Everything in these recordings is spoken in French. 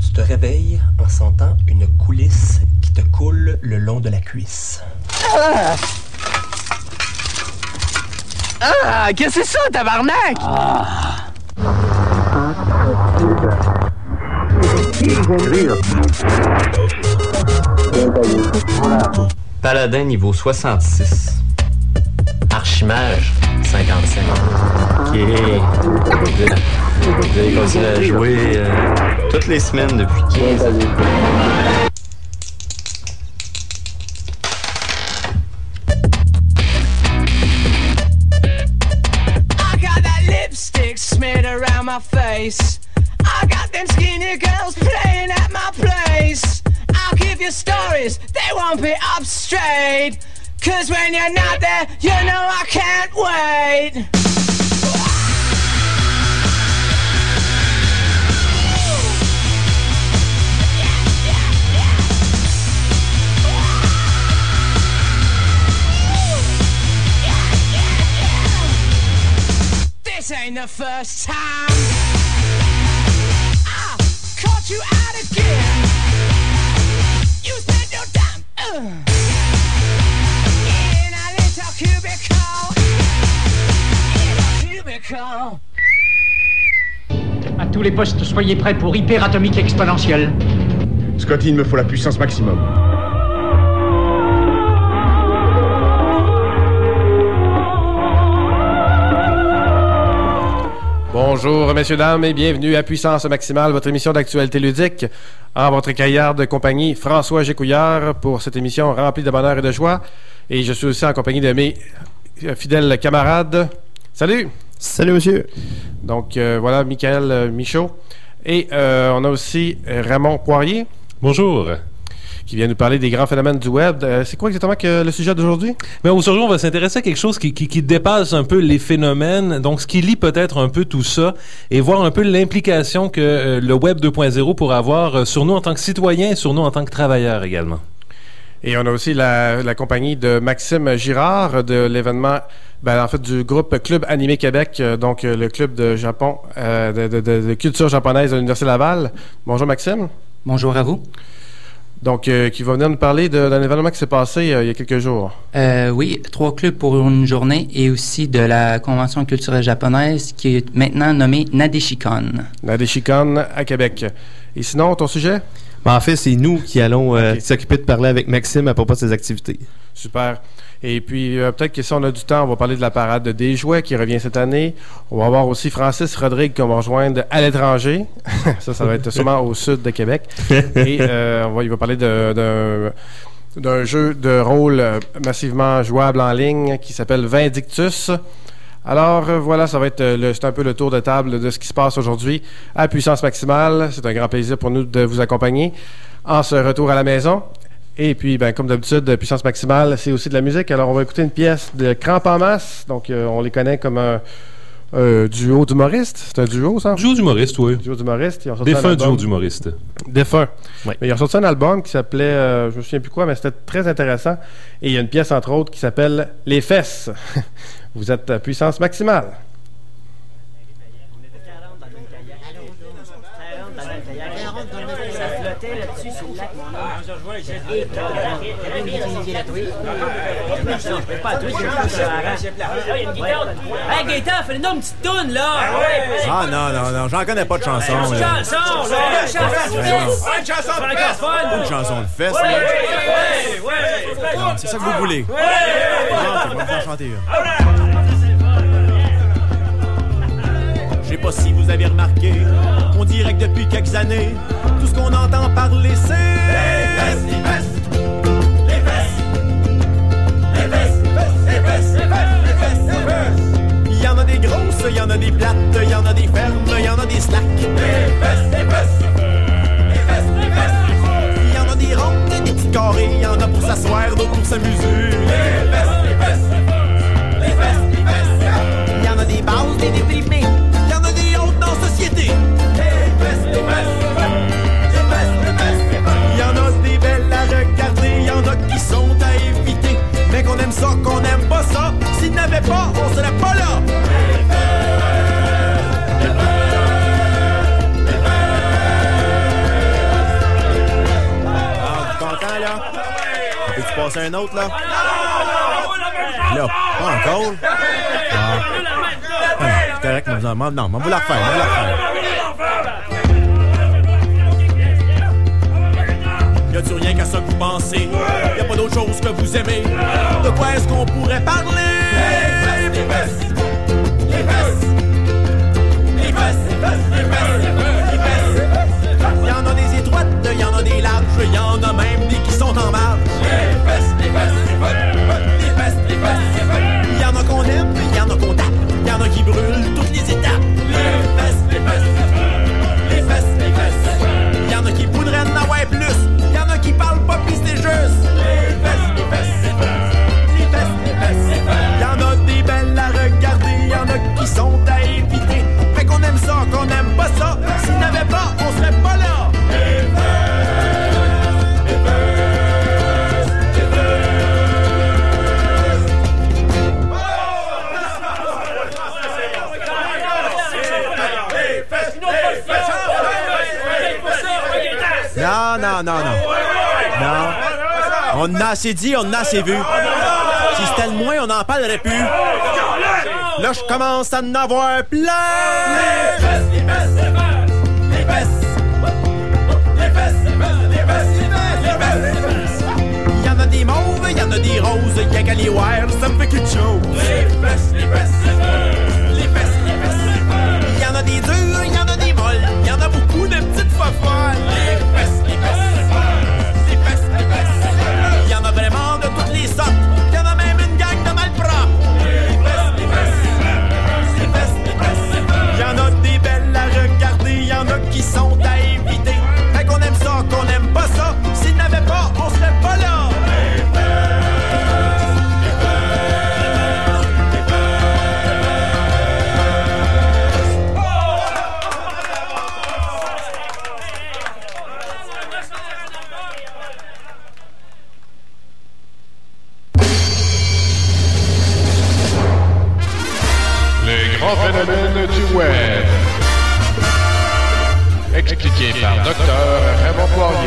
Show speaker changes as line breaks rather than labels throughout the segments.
Tu te réveilles en sentant une coulisse qui te coule le long de la cuisse.
Ah! Qu'est-ce que c'est ça, tabarnak?
Paladin niveau 66.
Archimage, 55.
Ok. Vous allez continuer à jouer toutes les semaines depuis 15 ans.
I got that lipstick smeared around my face. I got them skinny girls playing at my place. I'll give you stories, they won't be up straight. 'Cause when you're not there, you know I can't wait. This ain't the first time I caught you out again. You spent your time in a little cubicle. In a cubicle.
À tous les postes, soyez prêts pour hyperatomique exponentielle.
Scotty, il me faut la puissance maximum. Bonjour, messieurs, dames, et bienvenue à Puissance Maximale, votre émission d'actualité ludique. En votre cahier de compagnie, François Gécouillard, pour cette émission remplie de bonheur et de joie. Et je suis aussi en compagnie de mes fidèles camarades. Salut!
Salut, monsieur!
Donc, voilà, Michael Michaud. Et on a aussi Raymond Poirier.
Bonjour!
Qui vient nous parler des grands phénomènes du web. C'est quoi exactement le sujet d'aujourd'hui?
Bien, aujourd'hui, on va s'intéresser à quelque chose qui dépasse un peu les phénomènes, donc ce qui lie peut-être un peu tout ça, et voir un peu l'implication que le Web 2.0 pourra avoir sur nous en tant que citoyens et sur nous en tant que travailleurs également.
Et on a aussi la compagnie de Maxime Girard de l'événement, en fait, du groupe Club Animé Québec, donc le club de Japon, de culture japonaise de l'Université Laval. Bonjour Maxime.
Bonjour à vous.
Donc, qui va venir nous parler d'un événement qui s'est passé il y a quelques jours.
Oui, 3 clubs pour une journée et aussi de la Convention culturelle japonaise qui est maintenant nommée Nadeshikon.
Nadeshikon à Québec. Et sinon, ton sujet?
En fait, c'est nous qui allons s'occuper de parler avec Maxime à propos de ses activités.
Super. Et puis, peut-être que si on a du temps, on va parler de la parade des jouets qui revient cette année. On va avoir aussi Francis Rodrigue qu'on va rejoindre à l'étranger. ça va être sûrement au sud de Québec. Et il va parler d'un jeu de rôle massivement jouable en ligne qui s'appelle Vindictus. Alors voilà, ça va être c'est un peu le tour de table de ce qui se passe aujourd'hui à Puissance Maximale. C'est un grand plaisir pour nous de vous accompagner en ce retour à la maison. Et puis, comme d'habitude, Puissance Maximale, c'est aussi de la musique. Alors, on va écouter une pièce de Cramp en masse. Donc, on les connaît comme un duo d'humoristes. C'est un duo, ça?
Duo d'humoristes, oui.
Duo d'humoristes.
Défunt duo d'humoristes.
Défunt.
Oui.
Mais ils ont sorti un album qui s'appelait, je me souviens plus quoi, mais c'était très intéressant. Et il y a une pièce, entre autres, qui s'appelle Les Fesses. Vous êtes à Puissance Maximale.
Hey Gaëtan, fais-nous une petite toune là!
Ah non, j'en connais pas de chanson.
Une chanson, là! Une chanson francophone!
Une chanson de fesse. C'est ça que vous voulez?
Ouais!
Je vais vous en chanter une. Je sais pas si vous avez remarqué, on dirait que depuis quelques années, tout ce qu'on entend parler c'est... Les fesses, les fesses, les fesses, les fesses, les fesses, les fesses, les fesses. Il y en a des grosses, il y en a des plates, il y en a des fermes, il y en a des slacks. Les fesses, les fesses, les fesses, les fesses. Il y en a des rondes et des petits carrés, il y en a pour s'asseoir, d'autres pour s'amuser. Les fesses, les fesses, les fesses, les fesses. Il y en a des bases, des déprimés. Société. Les fesses, les fesses, les fesses, les fesses. Il y en a des belles à regarder, il y en a qui sont à éviter. Mais qu'on aime ça, qu'on aime pas ça, s'il n'avait pas, on serait pas là. Les fesses, les fesses, passer un autre, là? Là, pas encore? C'est correct, non, on va la refaire, Y a-tu rien qu'à ça que vous pensez? Y a pas d'autre chose que vous aimez? De quoi est-ce qu'on pourrait parler? Les fesses! Y'en a des étroites, y'en a des larges, y'en a même des qui sont en marge. Y'en a qu'on aime, y'en a qu'on tape, y'en a qui brûlent toutes les étapes. Les fesses. Y'en a qui voudraient en avoir plus, y'en a qui parlent pas pis c'est juste. Les fesses. Y'en a des belles à regarder, y'en a qui sont à éviter. Fait qu'on aime ça, qu'on aime pas ça, s'il n'avait pas, on serait pas là. Non. On en a assez dit, on en a assez vu. Si c'était le moins, on n'en parlerait plus. Là, je commence à en avoir plein. Les fesses. Il y en a des mauves, il y en a des roses, il y a qu'à les voir, ça me fait quelque chose. Les fesses. Il y en a des durs, il y en a des molles, il y en a beaucoup de petites fofolles. Les fesses. Il y en a vraiment de toutes les sortes, il y en a même une gang de malpropres. Les fesses. Il y en a des belles à regarder, il y en a qui sont à éviter. Fait qu'on aime ça, qu'on aime pas ça, s'il n'avait pas, on serait pas là.
Phénomène du web. Expliqué par Dr. Raymond Poirier.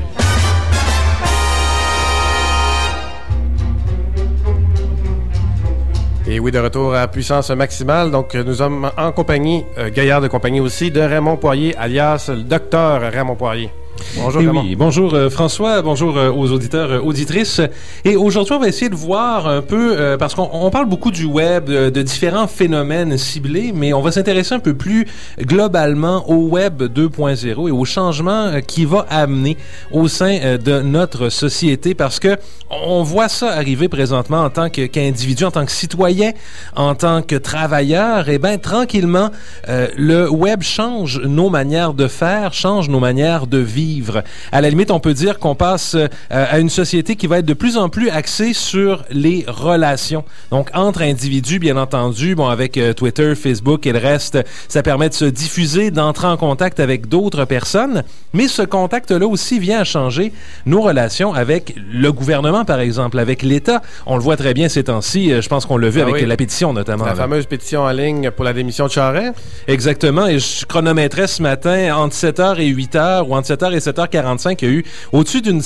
Et oui, de retour à Puissance Maximale. Donc, nous sommes en compagnie, Gaillard de compagnie aussi, de Raymond Poirier, alias le Dr. Raymond Poirier. Bonjour, Raymond.
Oui, bonjour François, bonjour aux auditeurs, auditrices. Et aujourd'hui, on va essayer de voir un peu, parce qu'on parle beaucoup du web, de différents phénomènes ciblés, mais on va s'intéresser un peu plus globalement au web 2.0 et aux changements qu'il va amener au sein de notre société, parce que on voit ça arriver présentement en tant qu'individu, en tant que citoyen, en tant que travailleur. Et bien, tranquillement, le web change nos manières de faire, change nos manières de vivre. À la limite, on peut dire qu'on passe à une société qui va être de plus en plus axée sur les relations. Donc, entre individus, bien entendu, bon, avec Twitter, Facebook et le reste, ça permet de se diffuser, d'entrer en contact avec d'autres personnes. Mais ce contact-là aussi vient à changer nos relations avec le gouvernement, par exemple, avec l'État. On le voit très bien ces temps-ci. Je pense qu'on l'a vu avec la pétition, notamment.
La fameuse pétition en ligne pour la démission de Charest.
Exactement. Et je chronométrais ce matin, entre 7h et 8h, ou entre 7h et 7h45, il y a eu au-dessus d'une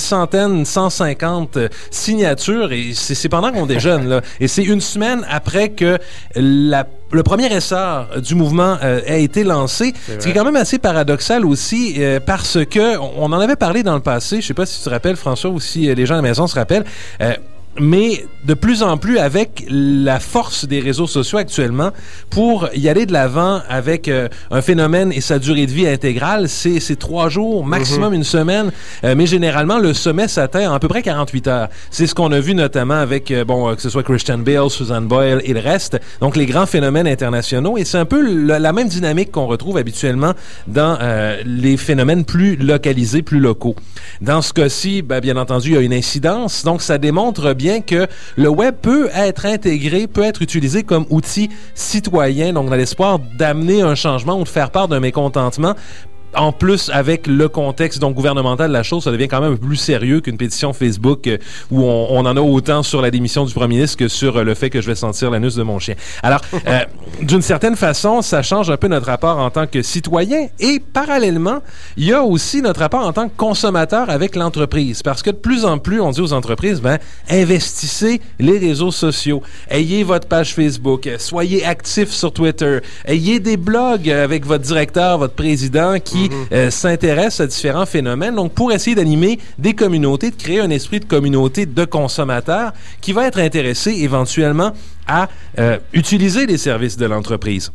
150 signatures, et c'est pendant qu'on déjeune, là. Et c'est une semaine après que le premier essor du mouvement a été lancé, ce qui est quand même assez paradoxal aussi, parce que on en avait parlé dans le passé, je sais pas si tu te rappelles, François, ou si les gens à la maison se rappellent, mais de plus en plus avec la force des réseaux sociaux actuellement, pour y aller de l'avant avec un phénomène et sa durée de vie intégrale, c'est 3 jours, maximum une semaine, mais généralement le sommet s'atteint en à peu près 48 heures. C'est ce qu'on a vu notamment avec, que ce soit Christian Bale, Susan Boyle et le reste, donc les grands phénomènes internationaux, et c'est un peu la même dynamique qu'on retrouve habituellement dans les phénomènes plus localisés, plus locaux. Dans ce cas-ci, bien entendu, il y a une incidence, donc ça démontre bien que le web peut être intégré, peut être utilisé comme outil citoyen, donc dans l'espoir d'amener un changement ou de faire part d'un mécontentement en plus, avec le contexte donc gouvernemental de la chose, ça devient quand même un peu plus sérieux qu'une pétition Facebook où on en a autant sur la démission du premier ministre que sur le fait que je vais sentir l'anus de mon chien. Alors, d'une certaine façon, ça change un peu notre rapport en tant que citoyen et parallèlement, il y a aussi notre rapport en tant que consommateur avec l'entreprise. Parce que de plus en plus, on dit aux entreprises, investissez les réseaux sociaux, ayez votre page Facebook, soyez actifs sur Twitter, ayez des blogs avec votre directeur, votre président qui s'intéresse à différents phénomènes. Donc, pour essayer d'animer des communautés, de créer un esprit de communauté de consommateurs qui va être intéressé éventuellement à utiliser les services de l'entreprise.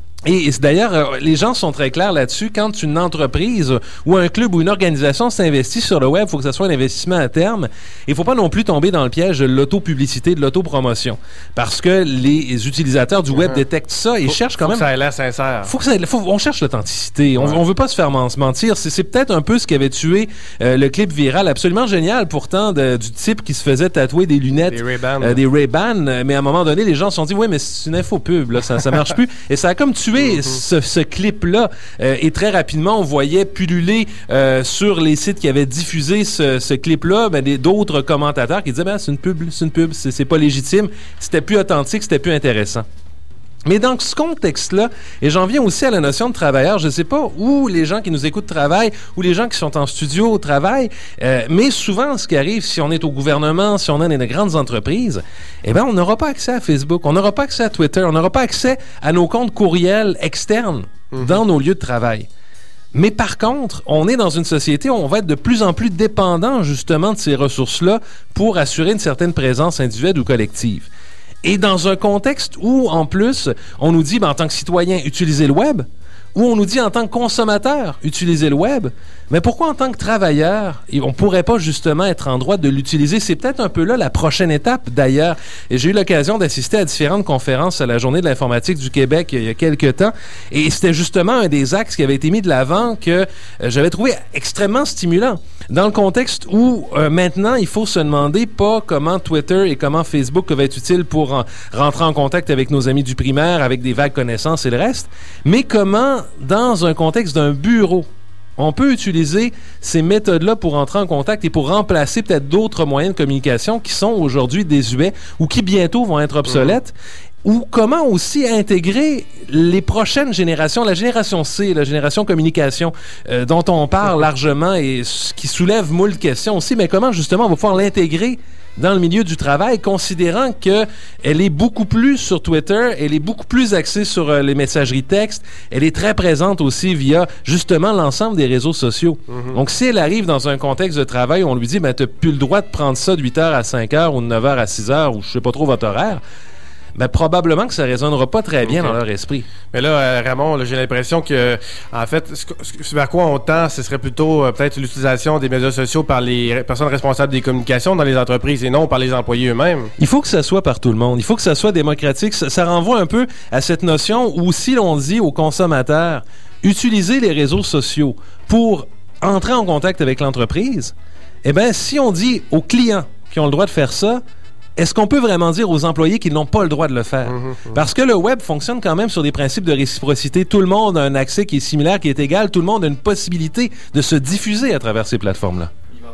Et d'ailleurs, les gens sont très clairs là-dessus. Quand une entreprise ou un club ou une organisation s'investit sur le web, il faut que ce soit un investissement à terme. Il ne faut pas non plus tomber dans le piège de l'auto-publicité, de l'auto-promotion. Parce que les utilisateurs du web détectent ça et cherchent quand même...
Faut que ça ait l'air sincère.
On cherche l'authenticité. On veut pas se faire mentir. C'est peut-être un peu ce qui avait tué le clip viral absolument génial, pourtant, du type qui se faisait tatouer des lunettes, des Ray-Ban. Mais à un moment donné, les gens se sont dit, oui, mais c'est une infopub, là, ça marche plus. Et ça a comme tué ce clip-là. Et très rapidement, on voyait pulluler sur les sites qui avaient diffusé ce clip-là d'autres commentateurs qui disaient c'est une pub, c'est pas légitime, c'était plus authentique, c'était plus intéressant. Mais dans ce contexte-là, et j'en viens aussi à la notion de travailleur, je ne sais pas où les gens qui nous écoutent travaillent, ou les gens qui sont en studio travaillent, mais souvent, ce qui arrive, si on est au gouvernement, si on est dans des grandes entreprises, on n'aura pas accès à Facebook, on n'aura pas accès à Twitter, on n'aura pas accès à nos comptes courriels externes dans nos lieux de travail. Mais par contre, on est dans une société où on va être de plus en plus dépendant justement de ces ressources-là pour assurer une certaine présence individuelle ou collective. Et dans un contexte où, en plus, on nous dit, en tant que citoyen, utilisez le web, ou on nous dit, en tant que consommateur, utilisez le web, mais pourquoi, en tant que travailleur, on ne pourrait pas justement être en droit de l'utiliser? C'est peut-être un peu là la prochaine étape, d'ailleurs. Et j'ai eu l'occasion d'assister à différentes conférences à la Journée de l'informatique du Québec il y a quelques temps, et c'était justement un des axes qui avait été mis de l'avant que j'avais trouvé extrêmement stimulant. Dans le contexte où, maintenant, il faut se demander pas comment Twitter et comment Facebook peuvent être utiles pour rentrer en contact avec nos amis du primaire, avec des vagues connaissances et le reste, mais comment, dans un contexte d'un bureau, on peut utiliser ces méthodes-là pour entrer en contact et pour remplacer peut-être d'autres moyens de communication qui sont aujourd'hui désuets ou qui bientôt vont être obsolètes. Ou comment aussi intégrer les prochaines générations, la génération C, la génération communication, dont on parle largement et qui soulève moult questions aussi, mais comment justement on va pouvoir l'intégrer dans le milieu du travail, considérant qu'elle est beaucoup plus sur Twitter, elle est beaucoup plus axée sur les messageries textes, elle est très présente aussi via justement l'ensemble des réseaux sociaux. Donc si elle arrive dans un contexte de travail où on lui dit t'as plus le droit de prendre ça de 8h à 5h ou de 9h à 6h ou je sais pas trop votre horaire, probablement que ça ne résonnera pas très bien dans leur esprit.
Mais là, Ramon, j'ai l'impression que, en fait, vers quoi on tend, ce serait plutôt peut-être l'utilisation des médias sociaux par les personnes responsables des communications dans les entreprises et non par les employés eux-mêmes.
Il faut que ça soit par tout le monde. Il faut que ça soit démocratique. Ça renvoie un peu à cette notion où si l'on dit aux consommateurs, utilisez les réseaux sociaux pour entrer en contact avec l'entreprise, si on dit aux clients qui ont le droit de faire ça, est-ce qu'on peut vraiment dire aux employés qu'ils n'ont pas le droit de le faire? Parce que le web fonctionne quand même sur des principes de réciprocité. Tout le monde a un accès qui est similaire, qui est égal. Tout le monde a une possibilité de se diffuser à travers ces plateformes-là.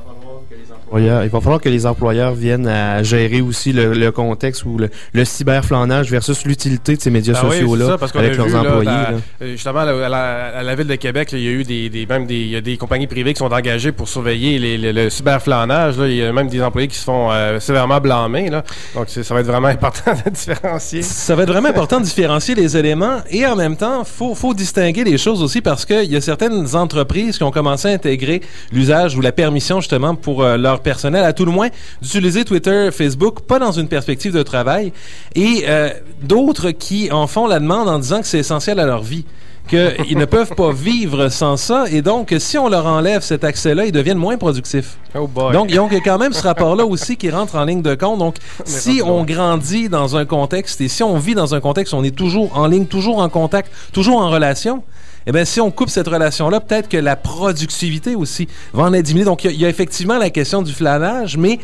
Il va falloir que les employeurs viennent à gérer aussi le contexte ou le cyberflanage versus l'utilité de ces médias sociaux-là avec leurs employés.
Justement, à la Ville de Québec, il y a eu il y a des compagnies privées qui sont engagées pour surveiller le cyberflanage. Il y a même des employés qui se font sévèrement blâmer. Là. Donc, ça va être vraiment important de différencier.
Ça va être vraiment important de différencier les éléments et en même temps, faut distinguer les choses aussi parce qu'il y a certaines entreprises qui ont commencé à intégrer l'usage ou la permission justement pour leur personnel, à tout le moins, d'utiliser Twitter, Facebook, pas dans une perspective de travail, et d'autres qui en font la demande en disant que c'est essentiel à leur vie, qu'ils ne peuvent pas vivre sans ça, et donc, si on leur enlève cet accès-là, ils deviennent moins productifs.
Oh boy.
Donc, il y a quand même ce rapport-là aussi qui rentre en ligne de compte. Donc, si on grandit dans un contexte, et si on vit dans un contexte où on est toujours en ligne, toujours en contact, toujours en relation, si on coupe cette relation-là, peut-être que la productivité aussi va en être diminuée. Donc, il y a effectivement la question du flanage, mais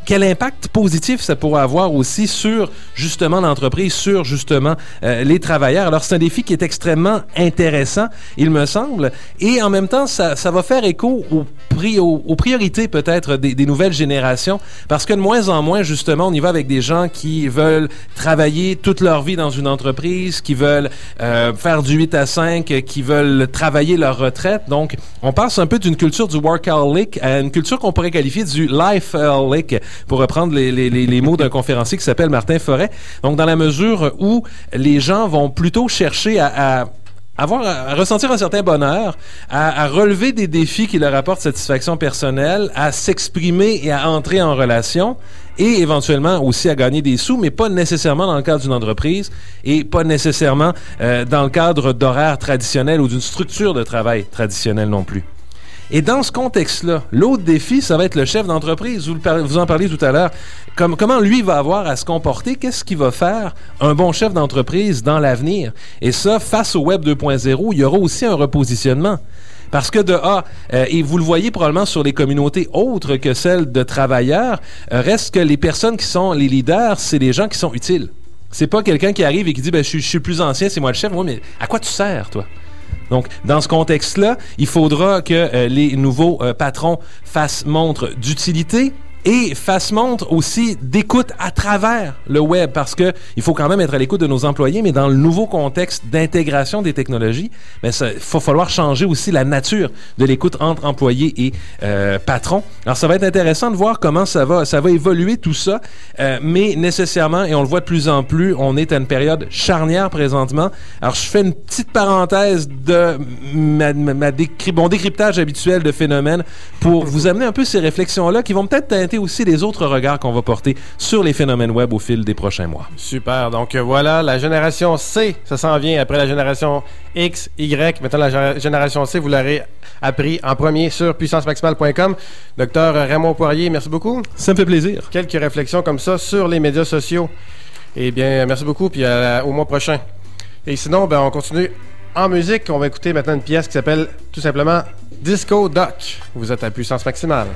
quel impact positif ça pourrait avoir aussi sur justement l'entreprise, sur justement les travailleurs. Alors c'est un défi qui est extrêmement intéressant, il me semble, et en même temps ça va faire écho aux priorités peut-être des nouvelles générations, parce que de moins en moins justement on y va avec des gens qui veulent travailler toute leur vie dans une entreprise, qui veulent faire du 8 à 5, qui veulent travailler leur retraite. Donc on passe un peu d'une culture du workaholic à une culture qu'on pourrait qualifier du lifeholic, pour reprendre les mots d'un conférencier qui s'appelle Martin Forêt. Donc, dans la mesure où les gens vont plutôt chercher à ressentir un certain bonheur, à relever des défis qui leur apportent satisfaction personnelle, à s'exprimer et à entrer en relation, et éventuellement aussi à gagner des sous, mais pas nécessairement dans le cadre d'une entreprise et pas nécessairement dans le cadre d'horaires traditionnels ou d'une structure de travail traditionnelle non plus. Et dans ce contexte-là, l'autre défi, ça va être le chef d'entreprise. Vous en parliez tout à l'heure. Comment lui va avoir à se comporter? Qu'est-ce qu'il va faire un bon chef d'entreprise dans l'avenir? Et ça, face au Web 2.0, il y aura aussi un repositionnement. Parce que et vous le voyez probablement sur les communautés autres que celles de travailleurs, reste que les personnes qui sont les leaders, c'est les gens qui sont utiles. C'est pas quelqu'un qui arrive et qui dit, je suis plus ancien, c'est moi le chef. Oui, mais à quoi tu sers, toi? Donc, dans ce contexte-là, il faudra que les nouveaux patrons fassent montre d'utilité et fassent montre aussi d'écoute à travers le web, parce que il faut quand même être à l'écoute de nos employés, mais dans le nouveau contexte d'intégration des technologies, il va falloir changer aussi la nature de l'écoute entre employés et patrons. Alors, ça va être intéressant de voir comment ça va évoluer tout ça, mais nécessairement, et on le voit de plus en plus, on est à une période charnière présentement. Alors, je fais une petite parenthèse de mon décryptage habituel de phénomènes pour vous amener un peu ces réflexions-là qui vont peut-être teinter aussi les autres regards qu'on va porter sur les phénomènes web au fil des prochains mois.
Super. Donc voilà, la génération C, ça s'en vient après la génération X, Y. Maintenant, la génération C, vous l'aurez appris en premier sur puissancemaximale.com. Docteur Raymond Poirier, merci beaucoup.
Ça me fait plaisir.
Quelques réflexions comme ça sur les médias sociaux. Eh bien, merci beaucoup, puis au mois prochain. Et sinon, on continue en musique. On va écouter maintenant une pièce qui s'appelle tout simplement Disco Doc. Vous êtes à Puissance Maximale.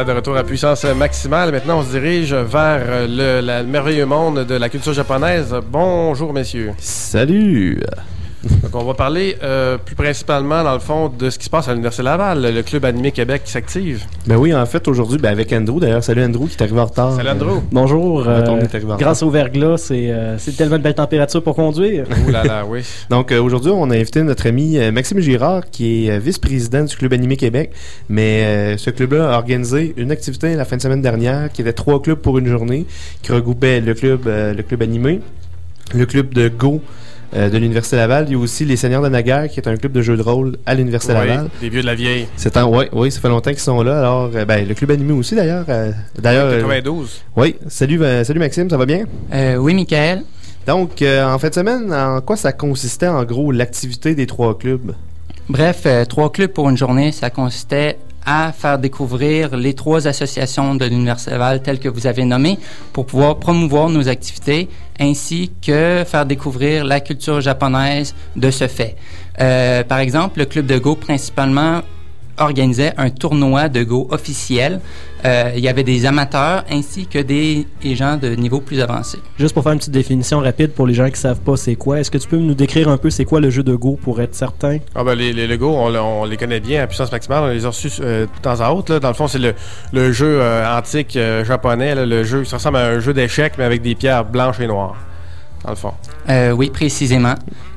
voilà de retour à puissance maximale. Maintenant, on se dirige vers le merveilleux monde de la culture japonaise. Bonjour, messieurs.
Salut!
Donc, on va parler plus principalement, dans le fond, de ce qui se passe à l'Université Laval, le Club Animé Québec qui s'active.
Ben oui, en fait, aujourd'hui, avec Andrew, d'ailleurs. Salut Andrew, qui est arrivé en retard.
Salut Andrew.
Bonjour. Grâce au verglas, c'est tellement de belle température pour conduire.
Ouh là là, oui.
Donc, aujourd'hui, on a invité notre ami Maxime Girard, qui est vice-président du Club Animé Québec. Mais ce club-là a organisé une activité la fin de semaine dernière, qui était 3 clubs pour une journée, qui regroupait le club Animé, le club de Go, de l'Université Laval. Il y a aussi les Seigneurs de Naguère, qui est un club de jeux de rôle à l'Université Laval.
Les vieux de la vieille.
Oui, ça fait longtemps qu'ils sont là. Alors, le club animé aussi, d'ailleurs.
92.
Oui. Salut Maxime, ça va bien?
Oui, Michael.
Donc, en fin de semaine, en quoi ça consistait, en gros, l'activité des 3 clubs?
Bref, 3 clubs pour une journée, ça consistait à faire découvrir les 3 associations de l'Université Laval telles que vous avez nommées pour pouvoir promouvoir nos activités ainsi que faire découvrir la culture japonaise de ce fait. Par exemple, le club de Go principalement organisait un tournoi de Go officiel. Il y avait des amateurs ainsi que des gens de niveau plus avancé.
Juste pour faire une petite définition rapide pour les gens qui ne savent pas c'est quoi, est-ce que tu peux nous décrire un peu c'est quoi le jeu de Go pour être certain?
Ah ben les Go, on les connaît bien à puissance maximale, on les a reçus de temps à autre. Là. Dans le fond, c'est le jeu antique japonais, là, le jeu, ça ressemble à un jeu d'échecs mais avec des pierres blanches et noires, dans le fond.
Oui, précisément.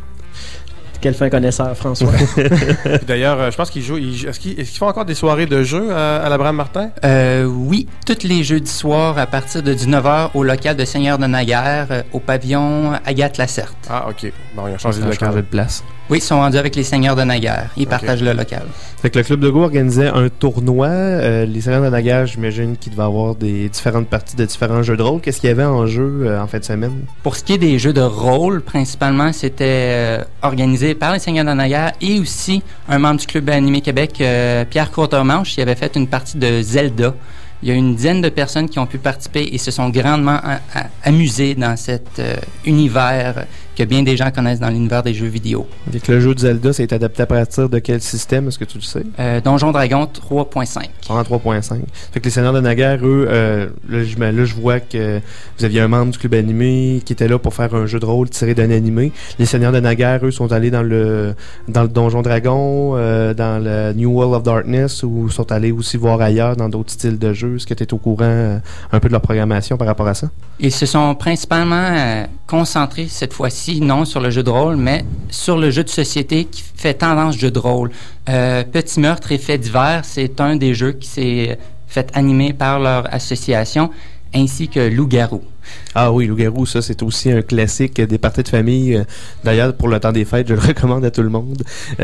Quel fin connaisseur, François.
D'ailleurs, je pense qu'ils jouent. Est-ce qu'ils font encore des soirées de jeux à l'Abraham Martin?
Oui, tous les jeudis soirs à partir de 19h au local de Seigneur de Naguère, au pavillon Agathe-Lacerte.
Ah, OK. Bon, ils ont changé de
place.
Oui, ils sont rendus avec les Seigneurs de Naguère. Ils partagent le local.
Fait que le club de Go organisait un tournoi. Les Seigneurs de Naguère, j'imagine qu'il devait avoir des différentes parties de différents jeux de rôle. Qu'est-ce qu'il y avait en jeu en fin de semaine?
Pour ce qui est des jeux de rôle, principalement, c'était organisé par les Seigneurs de Naguère et aussi un membre du Club Animé Québec, Pierre Courtemanche, qui avait fait une partie de Zelda. Il y a une dizaine de personnes qui ont pu participer et se sont grandement amusées dans cet univers que bien des gens connaissent dans l'univers des jeux vidéo.
Donc, le jeu de Zelda, c'est adapté à partir de quel système, est-ce que tu le sais?
Donjon Dragon 3.5.
En 3.5. Fait que les Seigneurs de Naguère, eux, là, je vois que vous aviez un membre du club animé qui était là pour faire un jeu de rôle tiré d'un animé. Les Seigneurs de Naguère, eux, sont allés dans le Donjon Dragon, dans le New World of Darkness, ou sont allés aussi voir ailleurs dans d'autres styles de jeux. Est-ce que tu es au courant un peu de leur programmation par rapport à ça?
Ils se sont principalement concentrés cette fois-ci, non sur le jeu de rôle, mais sur le jeu de société qui fait tendance jeu de rôle. Petit Meurtre et Faits divers, c'est un des jeux qui s'est fait animer par leur association, ainsi que Loup-garou.
Ah oui, Loup-garou, ça c'est aussi un classique des parties de famille. D'ailleurs, pour le temps des fêtes, je le recommande à tout le monde.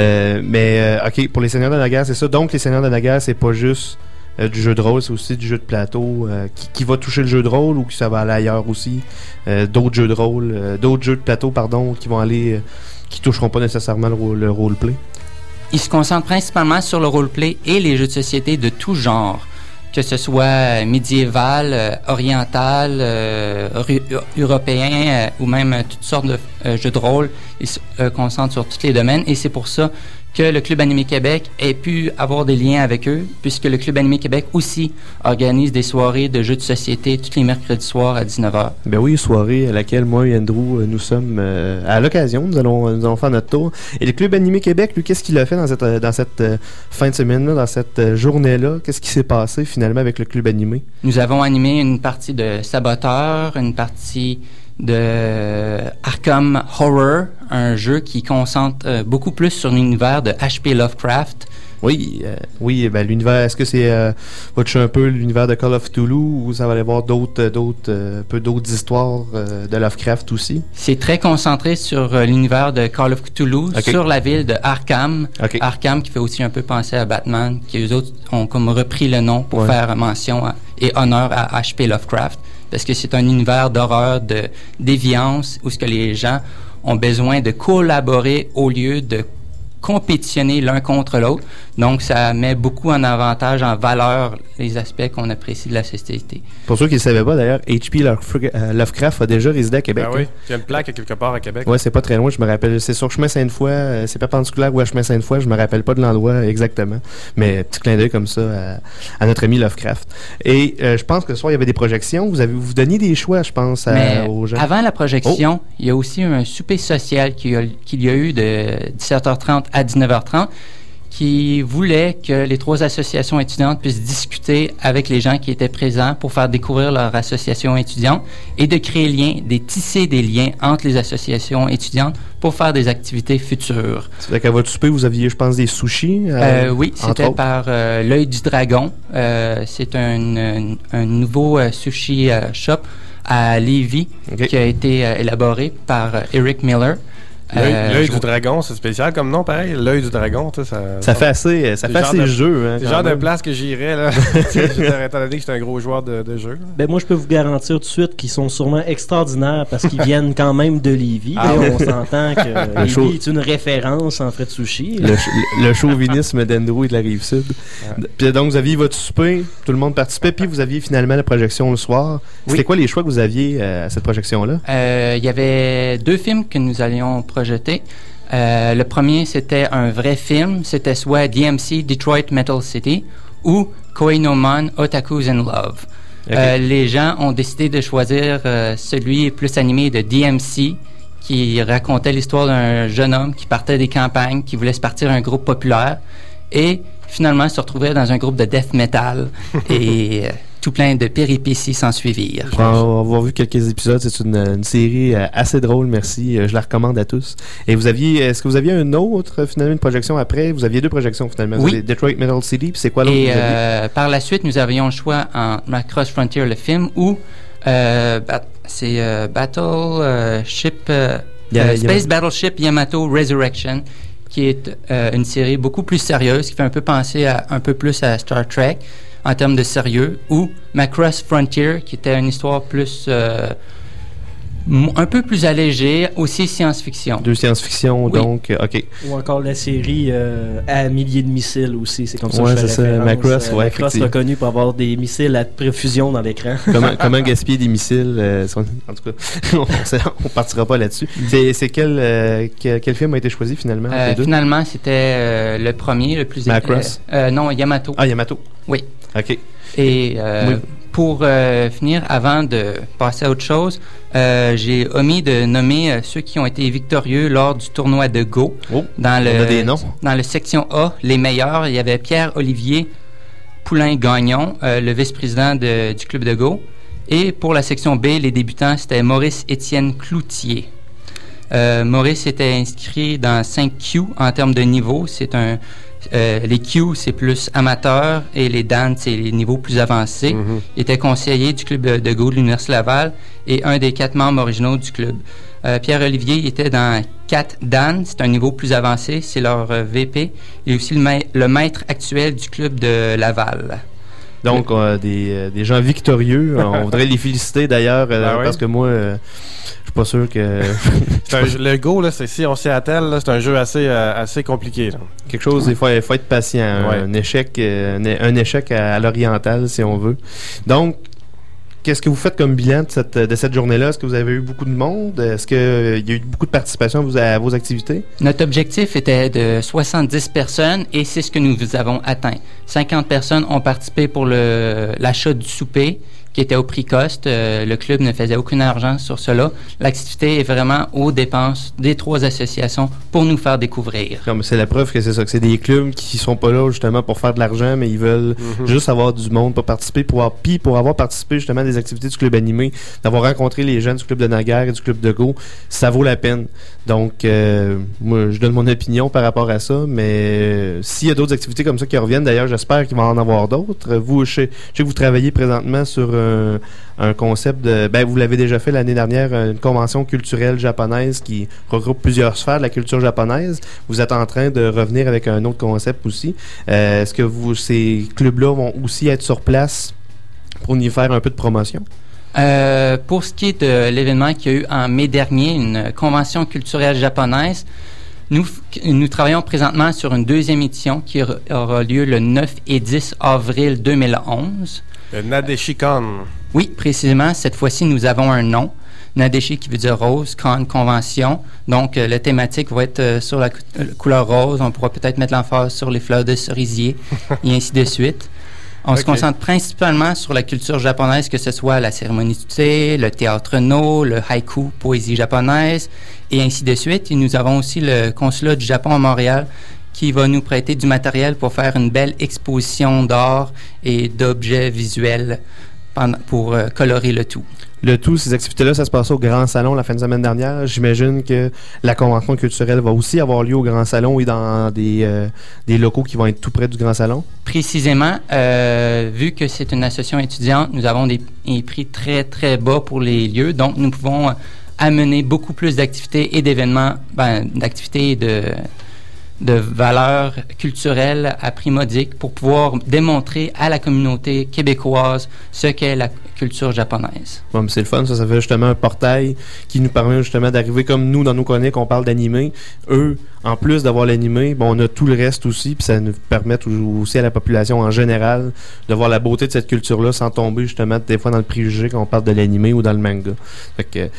OK, pour les Seigneurs de Naguère, c'est ça. Donc, les Seigneurs de Naguère, c'est pas juste du jeu de rôle, c'est aussi du jeu de plateau qui va toucher le jeu de rôle ou que ça va aller ailleurs aussi. D'autres jeux de rôle, d'autres jeux de plateau, qui vont aller, qui toucheront pas nécessairement le roleplay.
Ils se concentrent principalement sur le roleplay et les jeux de société de tout genre, que ce soit médiéval, oriental, européen ou même toutes sortes de jeux de rôle. Ils se concentrent sur tous les domaines et c'est pour ça que le Club Animé Québec ait pu avoir des liens avec eux, puisque le Club Animé Québec aussi organise des soirées de jeux de société tous les mercredis soirs à 19h.
Ben oui, soirée à laquelle moi et Andrew, nous sommes à l'occasion, nous allons faire notre tour. Et le Club Animé Québec, lui, qu'est-ce qu'il a fait dans cette fin de semaine-là, dans cette journée-là? Qu'est-ce qui s'est passé finalement avec le Club Animé? Nous
avons animé une partie de Saboteur, une partie de Arkham Horror, un jeu qui concentre beaucoup plus sur l'univers de H.P. Lovecraft.
Oui, l'univers, est-ce que c'est un peu l'univers de Call of Cthulhu ou ça va aller voir d'autres histoires de Lovecraft aussi?
C'est très concentré sur l'univers de Call of Cthulhu, okay. Sur la ville de Arkham. Okay. Arkham qui fait aussi un peu penser à Batman, qui eux autres ont comme repris le nom pour faire mention et honneur à H.P. Lovecraft. Parce que c'est un univers d'horreur, de déviance, où ce que les gens ont besoin de collaborer au lieu de compétitionner l'un contre l'autre. Donc, ça met beaucoup en avantage, en valeur, les aspects qu'on apprécie de la société.
Pour ceux qui ne le savaient pas, d'ailleurs, H.P. Lovecraft a déjà résidé à Québec.
Ah oui, il y a une plaque quelque part à Québec.
Oui, c'est pas très loin, je me rappelle. C'est sur Chemin Sainte-Foy, c'est perpendiculaire ou à Chemin Sainte-Foy, je me rappelle pas de l'endroit exactement. Mais petit clin d'œil comme ça à notre ami Lovecraft. Et je pense que ce soir, il y avait des projections. Vous donniez des choix, je pense, aux gens.
Avant la projection, il y a aussi un souper social qu'il y a eu de 17h30 à 19h30 qui voulait que les 3 associations étudiantes puissent discuter avec les gens qui étaient présents pour faire découvrir leur association étudiante et de créer tisser des liens entre les associations étudiantes pour faire des activités futures.
C'est-à-dire qu'à votre souper, vous aviez, je pense, des sushis?
Oui, c'était par l'Œil du Dragon. C'est un nouveau sushi shop à Lévis qui a été élaboré par Eric Miller.
L'œil du dragon, c'est spécial comme nom, pareil. L'œil du dragon,
ça fait assez jeu. Hein,
c'est le genre de place que j'irais, là. Étant donné que j'étais un gros joueur de jeu.
Ben, moi, je peux vous garantir tout de suite qu'ils sont sûrement extraordinaires parce qu'ils viennent quand même de Lévis. On s'entend que Lévis est une référence en frais de sushi.
Le chauvinisme d'Andrew et de la Rive-Sud. Puis donc, vous aviez votre souper, tout le monde participait, puis vous aviez finalement la projection le soir. C'était quoi les choix que vous aviez à cette projection-là?
Il y avait 2 films que nous allions projeter. Le premier, c'était un vrai film. C'était soit DMC, Detroit Metal City, ou Koinoman, Otakus in Love. Okay. Les gens ont décidé de choisir celui plus animé de DMC, qui racontait l'histoire d'un jeune homme qui partait des campagnes, qui voulait se partir un groupe populaire, et finalement se retrouvait dans un groupe de death metal, et tout plein de péripéties s'ensuivirent.
On va avoir vu quelques épisodes. C'est une série assez drôle, merci. Je la recommande à tous. Et est-ce que vous aviez finalement, une projection après? Vous aviez 2 projections, finalement.
Oui.
Vous avez Detroit Metal City, puis c'est quoi l'autre que vous aviez?
Par la suite, nous avions le choix entre Macross Frontier, le film, ou c'est Battleship... Space Battleship Yamato Resurrection, qui est une série beaucoup plus sérieuse, qui fait un peu penser un peu plus à Star Trek, en termes de sérieux, ou Macross Frontier, qui était une histoire plus un peu plus allégée, aussi science-fiction.
De science-fiction, oui. Donc, OK.
Ou encore la série à milliers de missiles aussi, c'est comme ça que je fais
c'est
référence.
Macross,
Macross est reconnu pour avoir des missiles à préfusion dans l'écran.
Comment gaspiller des missiles? En tout cas, on partira pas là-dessus. C'est quel film a été choisi finalement?
Finalement, c'était le premier, le plus...
Macross?
Non, Yamato.
Ah, Yamato.
Oui.
OK.
Et pour finir, avant de passer à autre chose, j'ai omis de nommer ceux qui ont été victorieux lors du tournoi de Go.
Dans
le section A, les meilleurs, il y avait Pierre-Olivier Poulain-Gagnon, le vice-président du club de Go. Et pour la section B, les débutants, c'était Maurice-Étienne Cloutier. Maurice était inscrit dans 5 Q en termes de niveau. Les Q, c'est plus amateur, et les Dan, c'est les niveaux plus avancés. Il était conseiller du club de Go de l'Université Laval et un des 4 membres originaux du club. Pierre-Olivier était dans 4 Dan, c'est un niveau plus avancé, c'est leur VP. Il est aussi le maître actuel du club de Laval.
Donc, des gens victorieux. On voudrait les féliciter d'ailleurs, parce que moi... je suis pas sûr que...
le Go, là, si on s'y attelle, là, c'est un jeu assez compliqué. Là.
Quelque chose, il faut être patient. Un échec à l'oriental, si on veut. Donc, qu'est-ce que vous faites comme bilan de cette journée-là? Est-ce que vous avez eu beaucoup de monde? Est-ce qu'il y a eu beaucoup de participation à vos activités?
Notre objectif était de 70 personnes et c'est ce que nous avons atteint. 50 personnes ont participé pour l'achat du souper, qui était au prix cost. Le club ne faisait aucun argent sur cela. L'activité est vraiment aux dépenses des 3 associations pour nous faire découvrir.
Comme c'est la preuve que c'est ça, que c'est des clubs qui sont pas là justement pour faire de l'argent, mais ils veulent juste avoir du monde pour participer, pour avoir participé justement à des activités du club animé, d'avoir rencontré les jeunes du club de Naguère et du club de Go, ça vaut la peine. Donc, moi, je donne mon opinion par rapport à ça, mais s'il y a d'autres activités comme ça qui reviennent, d'ailleurs, j'espère qu'il va en avoir d'autres. Vous, je sais que vous travaillez présentement sur un concept vous l'avez déjà fait l'année dernière, une convention culturelle japonaise qui regroupe plusieurs sphères de la culture japonaise. Vous êtes en train de revenir avec un autre concept aussi. Est-ce que ces clubs-là vont aussi être sur place pour y faire un peu de promotion?
Pour ce qui est de l'événement qu'il y a eu en mai dernier, une convention culturelle japonaise, Nous travaillons présentement sur une deuxième édition qui aura lieu le 9 et 10 avril 2011.
Le Nadeshikon.
Oui, précisément. Cette fois-ci, nous avons un nom. Nadeshi qui veut dire rose, Con, convention. Donc, la thématique va être sur la couleur rose. On pourra peut-être mettre l'emphase sur les fleurs de cerisier et ainsi de suite. On se concentre principalement sur la culture japonaise, que ce soit la cérémonie du thé, le théâtre no, le haïku, poésie japonaise, et ainsi de suite. Et nous avons aussi le consulat du Japon à Montréal qui va nous prêter du matériel pour faire une belle exposition d'art et d'objets visuels pour colorer le tout.
Le tout, ces activités-là, ça se passe au Grand Salon la fin de semaine dernière. J'imagine que la convention culturelle va aussi avoir lieu au Grand Salon et dans des locaux qui vont être tout près du Grand Salon.
Précisément, vu que c'est une association étudiante, nous avons des prix très, très bas pour les lieux. Donc, nous pouvons amener beaucoup plus d'activités et d'événements, d'activités de valeurs culturelles à prix modique pour pouvoir démontrer à la communauté québécoise ce qu'est la culture japonaise.
Bon, c'est le fun, ça fait justement un portail qui nous permet justement d'arriver comme nous dans nos chroniques, on parle d'animé. Eux, en plus d'avoir l'animé, on a tout le reste aussi, puis ça nous permet aussi à la population en général de voir la beauté de cette culture-là sans tomber justement des fois dans le préjugé quand on parle de l'animé ou dans le manga. Fait que,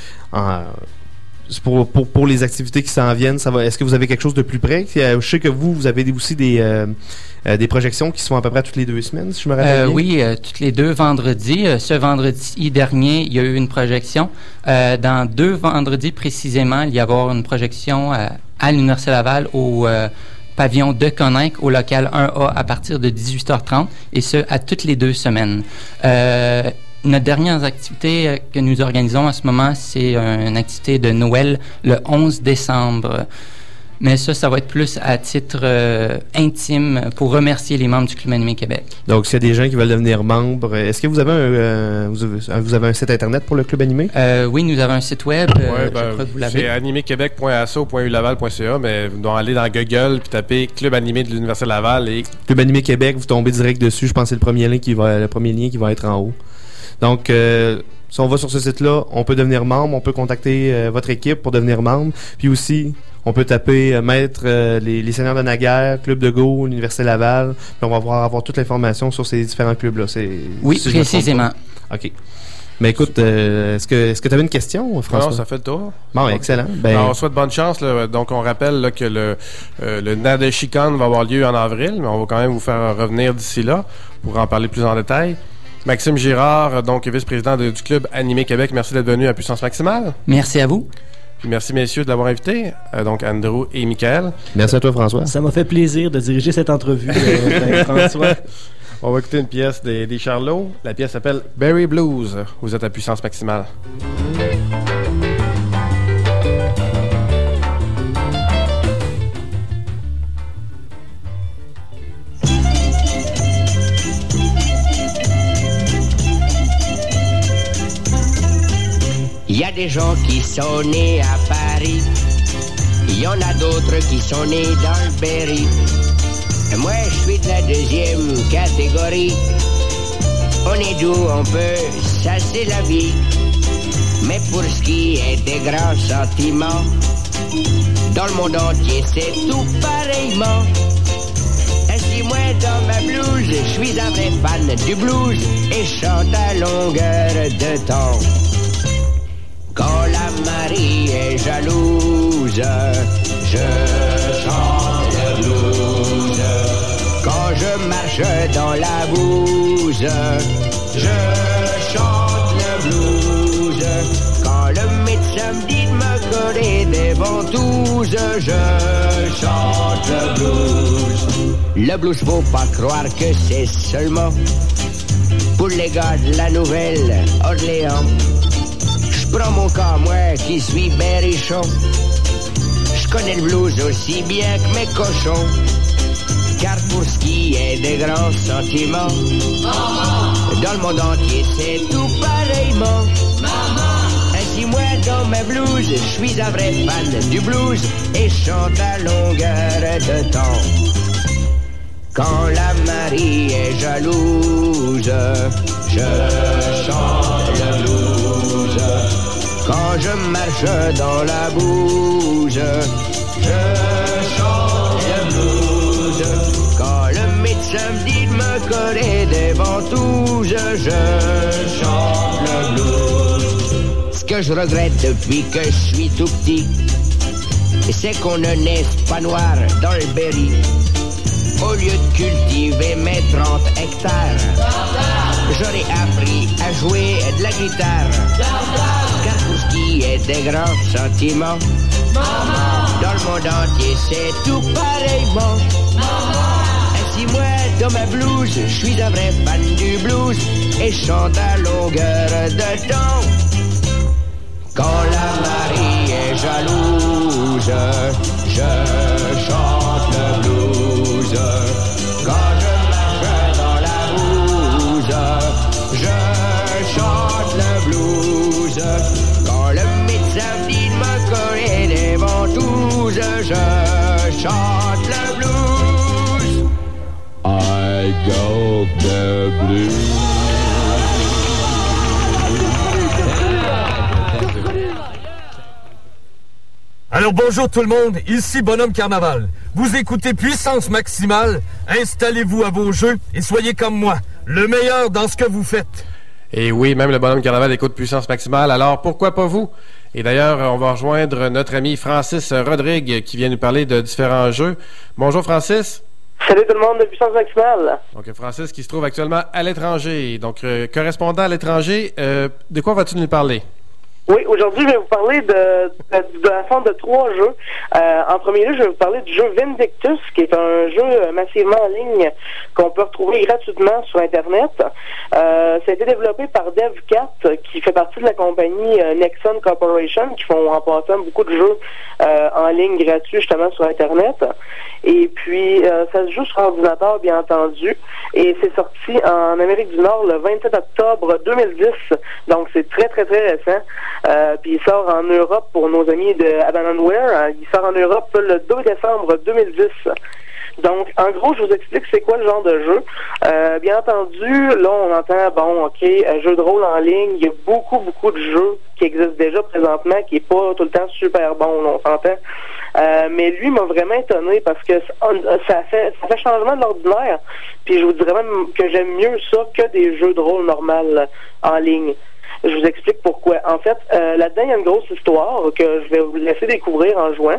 pour les activités qui s'en viennent, est-ce que vous avez quelque chose de plus près? Je sais que vous avez aussi des projections qui se font à peu près toutes les 2 semaines, si je me rappelle bien.
Oui, toutes les 2 vendredis. Ce vendredi dernier, il y a eu une projection. Dans 2 vendredis précisément, il y a avoir une projection à l'Université Laval au pavillon de Coninck, au local 1A, à partir de 18h30, et ce, à toutes les 2 semaines. Notre dernière activité que nous organisons en ce moment, c'est une activité de Noël le 11 décembre. Mais ça va être plus à titre intime pour remercier les membres du Club Animé Québec.
Donc, s'il y a des gens qui veulent devenir membres, est-ce que vous avez un site Internet pour le Club Animé?
Oui, nous avons un site web. Je crois que vous l'avez.
C'est animéquebec.asso.ulaval.ca, mais vous devez aller dans Google puis taper Club Animé de l'Université Laval et
Club Animé Québec, vous tombez direct dessus. Je pense que c'est le premier lien qui va être en haut. Donc, si on va sur ce site-là, on peut devenir membre, on peut contacter votre équipe pour devenir membre. Puis aussi, on peut taper Maître les Seigneurs de Naguère, Club de Go, l'Université Laval. Puis on va avoir toute l'information sur ces différents clubs-là.
Oui, précisément.
OK. Mais écoute, est-ce que tu avais une question, François?
Non, ça fait le tour.
Bon, excellent.
On souhaite bonne chance. Là. Donc, on rappelle là, que le Nadeshikon va avoir lieu en avril, mais on va quand même vous faire revenir d'ici là pour en parler plus en détail. Maxime Girard, donc vice-président du Club Animé Québec, merci d'être venu à Puissance Maximale.
Merci à vous.
Puis merci, messieurs, de l'avoir invité, donc Andrew et Michael.
Merci à toi, François.
Ça m'a fait plaisir de diriger cette entrevue, François.
On va écouter une pièce des Charlots. La pièce s'appelle Berry Blues. Vous êtes à Puissance Maximale.
Il y a des gens qui sont nés à Paris, il y en a d'autres qui sont nés dans le Berry. Moi, je suis de la deuxième catégorie. On est doux, on peut, ça c'est la vie. Mais pour ce qui est des grands sentiments, dans le monde entier c'est tout pareillement. Ainsi moi dans ma blouse, je suis un vrai fan du blues et chante à longueur de temps. Quand la Marie est jalouse, je chante le blues. Quand je marche dans la bouse, je chante le blues. Quand le médecin me dit de me coller des ventouses, je chante le blues. Le blues, faut pas croire que c'est seulement pour les gars de la Nouvelle-Orléans. Prends mon cas, moi qui suis berrichon. Je connais le blues aussi bien que mes cochons. Car pour ce qui est des grands sentiments, dans le monde entier c'est tout pareillement. Ainsi moi dans mes blues, je suis un vrai fan du blues et chante à longueur de temps. Quand la Marie est jalouse, je chante le blues. Quand je marche dans la bouse, je chante le blues. Quand le médecin me dit de me coller des ventouses, je chante le blues. Ce que je regrette depuis que je suis tout petit, c'est qu'on ne naisse pas noir dans le Berry. Au lieu de cultiver mes 30 hectares, j'aurais appris à jouer de la guitare. Car pour ce qui est des grands sentiments, dans le monde entier c'est tout pareillement. Ainsi moi, dans ma blouse, je suis un vrai fan du blues et chante à longueur de temps. Quand la Marie est jalouse, je chante le blues. Quand je marche dans la bouse, je chante le blues. Quand le médecin me dit de me coller des ventouses, je chante le blues. I got the blues.
Alors bonjour tout le monde, ici Bonhomme Carnaval. Vous écoutez Puissance Maximale, installez-vous à vos jeux et soyez comme moi, le meilleur dans ce que vous faites.
Et oui, même le Bonhomme Carnaval écoute Puissance Maximale, alors pourquoi pas vous? Et d'ailleurs, on va rejoindre notre ami Francis Rodrigue qui vient nous parler de différents jeux. Bonjour Francis.
Salut tout le monde de Puissance Maximale.
Donc Francis qui se trouve actuellement à l'étranger, donc correspondant à l'étranger, de quoi vas-tu nous parler?
Oui, aujourd'hui, je vais vous parler de la forme de 3 jeux. En premier lieu, je vais vous parler du jeu Vindictus, qui est un jeu massivement en ligne qu'on peut retrouver gratuitement sur Internet. Ça a été développé par DevCat, qui fait partie de la compagnie Nexon Corporation, qui font en passant beaucoup de jeux en ligne gratuits justement sur Internet. Et puis, ça se joue sur ordinateur, bien entendu. Et c'est sorti en Amérique du Nord le 27 octobre 2010. Donc, c'est très, très, très récent. Puis il sort en Europe pour nos amis de Abandonware. Il sort en Europe le 2 décembre 2010. Donc, en gros, je vous explique c'est quoi le genre de jeu. Bien entendu, là, on entend, jeu de rôle en ligne. Il y a beaucoup, beaucoup de jeux qui existent déjà présentement, qui n'est pas tout le temps super bon, là, on s'entend. Mais lui m'a vraiment étonné parce que ça fait changement de l'ordinaire. Puis je vous dirais même que j'aime mieux ça que des jeux de rôle normaux en ligne. Je vous explique pourquoi. En fait, là-dedans, il y a une grosse histoire que je vais vous laisser découvrir en jouant.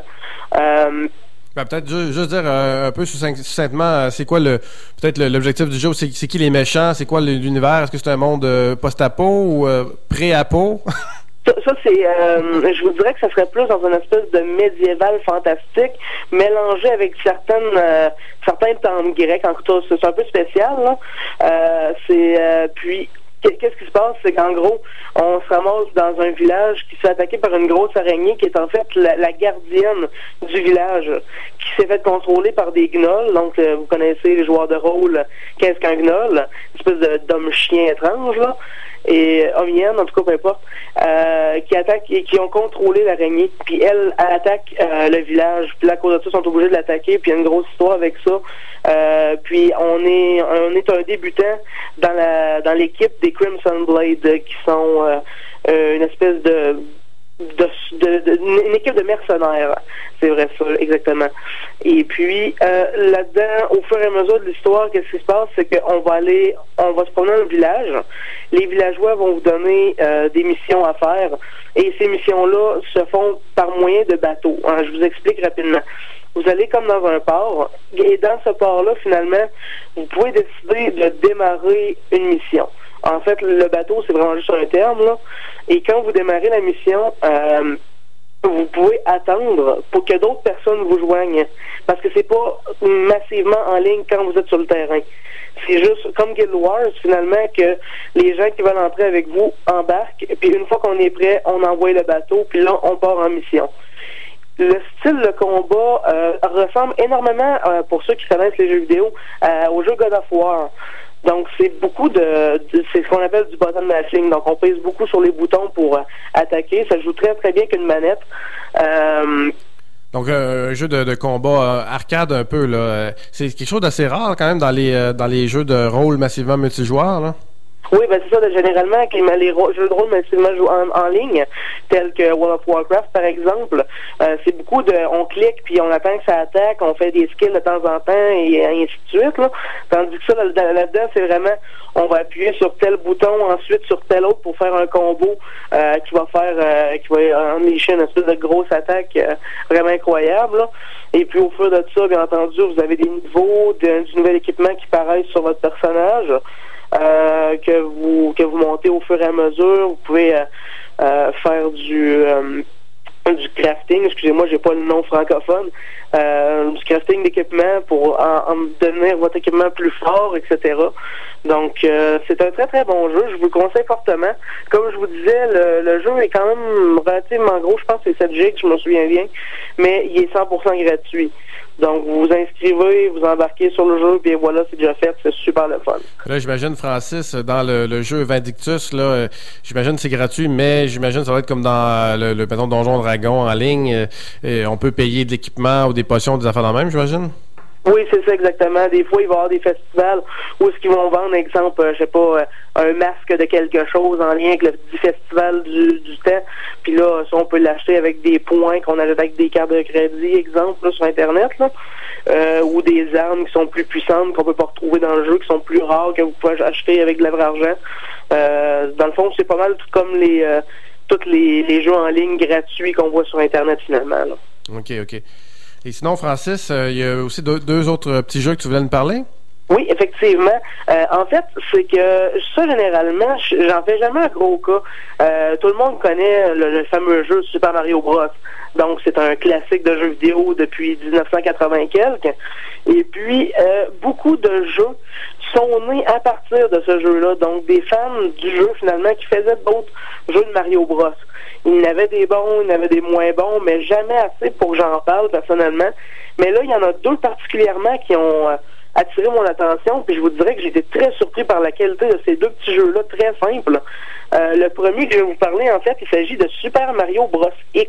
Peut-être juste dire un peu succinctement, c'est quoi peut-être l'objectif du jeu? C'est qui les méchants? C'est quoi l'univers? Est-ce que c'est un monde post-apo ou pré-apo?
Ça c'est, je vous dirais que ça serait plus dans une espèce de médiéval fantastique, mélangé avec certains temps grecs. En tout cas, c'est un peu spécial, là. Puis, qu'est-ce qui se passe? C'est qu'en gros, on se ramasse dans un village qui se fait attaquer par une grosse araignée qui est en fait la gardienne du village, qui s'est fait contrôler par des gnolls. Donc, vous connaissez les joueurs de rôle, qu'est-ce qu'un gnoll? Une espèce d'homme-chien étrange, là. Et homme-hyène, en tout cas, peu importe, qui attaquent et qui ont contrôlé l'araignée. Puis elle attaque le village. Puis là, à cause de ça, ils sont obligés de l'attaquer. Puis il y a une grosse histoire avec ça. Puis on est un débutant dans l'équipe des Crimson Blade, qui sont une espèce une équipe de mercenaires. C'est vrai, ça, exactement. Et puis, là-dedans, au fur et à mesure de l'histoire, qu'est-ce qui se passe? C'est qu'on va se promener dans le village. Les villageois vont vous donner des missions à faire. Et ces missions-là se font par moyen de bateaux. Je vous explique rapidement. Vous allez comme dans un port, et dans ce port-là, finalement, vous pouvez décider de démarrer une mission. En fait, le bateau, c'est vraiment juste un terme, là. Et quand vous démarrez la mission, vous pouvez attendre pour que d'autres personnes vous joignent. Parce que c'est pas massivement en ligne quand vous êtes sur le terrain. C'est juste comme Guild Wars, finalement, que les gens qui veulent entrer avec vous embarquent, puis une fois qu'on est prêt, on envoie le bateau, puis là, on part en mission. Le style de combat ressemble énormément, pour ceux qui connaissent les jeux vidéo, au jeu God of War. Donc, c'est beaucoup c'est ce qu'on appelle du button mashing. Donc, on pèse beaucoup sur les boutons pour attaquer. Ça joue très, très bien qu'une manette.
Donc, un jeu de combat arcade un peu, là. C'est quelque chose d'assez rare, quand même, dans les jeux de rôle massivement multijoueurs, là.
Oui, ben c'est ça, généralement, les jeux de rôle massivement joués en ligne, tels que World of Warcraft, par exemple, c'est beaucoup on clique, puis on attend que ça attaque, on fait des skills de temps en temps, et ainsi de suite, là. Tandis que ça, là-dedans, c'est vraiment, on va appuyer sur tel bouton, ensuite sur tel autre pour faire un combo qui va unleasher une espèce de grosse attaque vraiment incroyable, là. Et puis au fur de ça, bien entendu, vous avez des niveaux, du nouvel équipement qui paraissent sur votre personnage, que vous montez au fur et à mesure. Vous pouvez faire du crafting, excusez-moi, j'ai pas le nom francophone, du crafting d'équipement pour en devenir votre équipement plus fort, etc. Donc, c'est un très très bon jeu, je vous le conseille fortement. Comme je vous disais, le jeu est quand même relativement gros, je pense que c'est 7 GB, je me souviens bien, mais il est 100% gratuit. Donc, vous vous inscrivez, vous embarquez sur le jeu, puis voilà, c'est déjà fait, c'est super le fun.
Là, j'imagine, Francis, dans le jeu Vindictus, là, j'imagine que c'est gratuit, mais j'imagine que ça va être comme dans le mettons, Donjon Dragon en ligne. On peut payer de l'équipement ou des potions, des affaires dans le même, j'imagine?
Oui, c'est ça exactement. Des fois, il va y avoir des festivals où est-ce qu'ils vont vendre, exemple, je sais pas, un masque de quelque chose en lien avec le petit festival du temps. Puis là, ça, on peut l'acheter avec des points qu'on achète avec des cartes de crédit, exemple, là, sur Internet, là. Ou des armes qui sont plus puissantes qu'on peut pas retrouver dans le jeu, qui sont plus rares, que vous pouvez acheter avec de la vraie argent. Dans le fond, c'est pas mal tout comme tous les jeux en ligne gratuits qu'on voit sur Internet, finalement, là.
OK. Et sinon, Francis, il y a aussi deux autres petits jeux que tu voulais nous parler?
Oui, effectivement. En fait, c'est que ça, généralement, j'en fais jamais un gros cas. Tout le monde connaît le fameux jeu Super Mario Bros. Donc, c'est un classique de jeux vidéo depuis 1980 quelques. Et puis, beaucoup de jeux sont nés à partir de ce jeu-là. Donc, des fans du jeu, finalement, qui faisaient d'autres jeux de Mario Bros. Il y en avait des bons, il y en avait des moins bons, mais jamais assez pour que j'en parle, personnellement. Mais là, il y en a deux particulièrement qui ont attiré mon attention, puis je vous dirais que j'ai été très surpris par la qualité de ces deux petits jeux-là, très simples. Le premier que je vais vous parler, en fait, il s'agit de Super Mario Bros. X,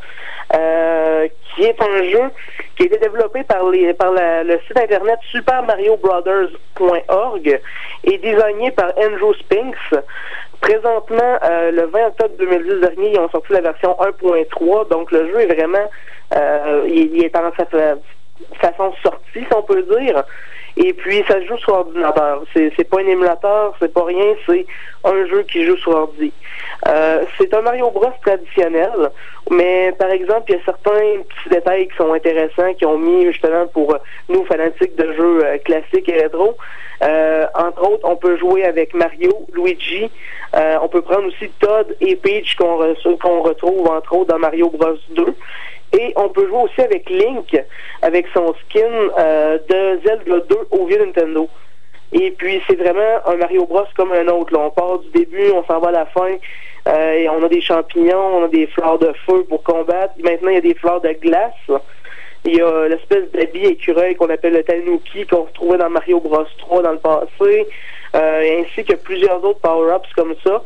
qui est un jeu qui a été développé par le site internet supermariobrothers.org et designé par Andrew Spinks. Présentement, le 20 octobre 2010 dernier, ils ont sorti la version 1.3, donc le jeu est vraiment, il est en façon sortie, si on peut dire. Et puis, ça se joue sur ordinateur. C'est pas un émulateur, c'est pas rien, c'est un jeu qui joue sur ordi. C'est un Mario Bros traditionnel, mais par exemple, il y a certains petits détails qui sont intéressants, qui ont mis justement pour nous, fanatiques de jeux classiques et rétro. Entre autres, on peut jouer avec Mario, Luigi, on peut prendre aussi Todd et Peach qu'on retrouve entre autres dans Mario Bros 2. Et on peut jouer aussi avec Link, avec son skin de Zelda 2 au vieux Nintendo. Et puis, c'est vraiment un Mario Bros comme un autre. Là. On part du début, on s'en va à la fin, et on a des champignons, on a des fleurs de feu pour combattre. Maintenant, il y a des fleurs de glace. Il y a l'espèce d'habit écureuil qu'on appelle le Tanuki, qu'on retrouvait dans Mario Bros 3 dans le passé, ainsi que plusieurs autres power-ups comme ça.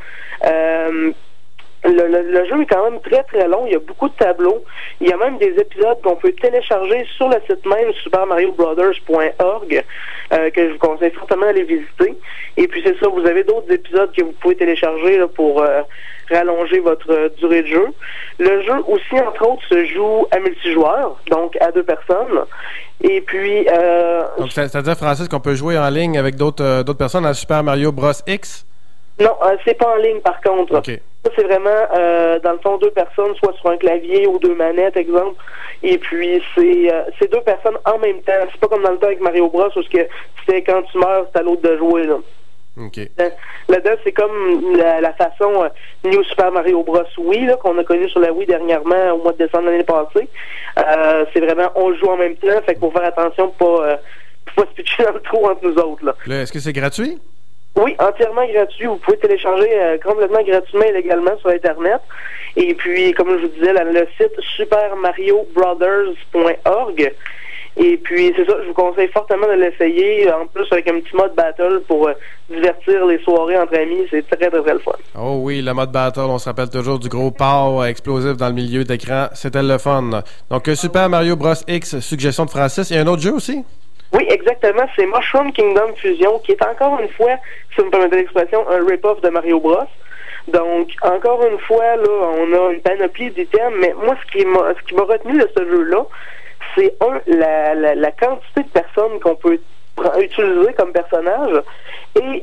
Le jeu est quand même très très long, il y a beaucoup de tableaux. Il y a même des épisodes qu'on peut télécharger sur le site même supermariobrothers.org que je vous conseille fortement d'aller visiter. Et puis c'est ça, vous avez d'autres épisodes que vous pouvez télécharger là, pour rallonger votre durée de jeu. Le jeu aussi, entre autres, se joue à multijoueur, donc à 2 personnes. Et puis...
Donc c'est-à-dire, Francis, qu'on peut jouer en ligne avec d'autres personnes à Super Mario Bros. X?
Non, c'est pas en ligne par contre.
Okay.
Ça, c'est vraiment, dans le fond, 2 personnes, soit sur un clavier ou 2 manettes, exemple. Et puis, c'est 2 personnes en même temps. C'est pas comme dans le temps avec Mario Bros, où c'était quand tu meurs, c'est à l'autre de jouer, là.
Okay.
Là-dedans, c'est comme la façon New Super Mario Bros. Wii, là, qu'on a connu sur la Wii dernièrement, au mois de décembre de l'année passée. C'est vraiment, on joue en même temps, fait qu'il faut faire attention pour pas se pitcher dans le trou entre nous autres, là.
Là, est-ce que c'est gratuit?
Oui, entièrement gratuit. Vous pouvez télécharger complètement gratuitement et légalement sur Internet. Et puis, comme je vous disais, le site supermariobrothers.org. Et puis, c'est ça, je vous conseille fortement de l'essayer. En plus, avec un petit mode battle pour divertir les soirées entre amis. C'est très, très, très le fun.
Oh oui, le mode battle, on se rappelle toujours du gros pow explosif dans le milieu d'écran. C'était le fun. Donc, Super Mario Bros. X, suggestion de Francis. Il y a un autre jeu aussi?
Oui, exactement. C'est Mushroom Kingdom Fusion, qui est encore une fois, si vous me permettez l'expression, un rip-off de Mario Bros. Donc, encore une fois, là, on a une panoplie d'items, mais moi, ce qui m'a retenu de ce jeu-là, c'est la quantité de personnes qu'on peut utiliser comme personnage et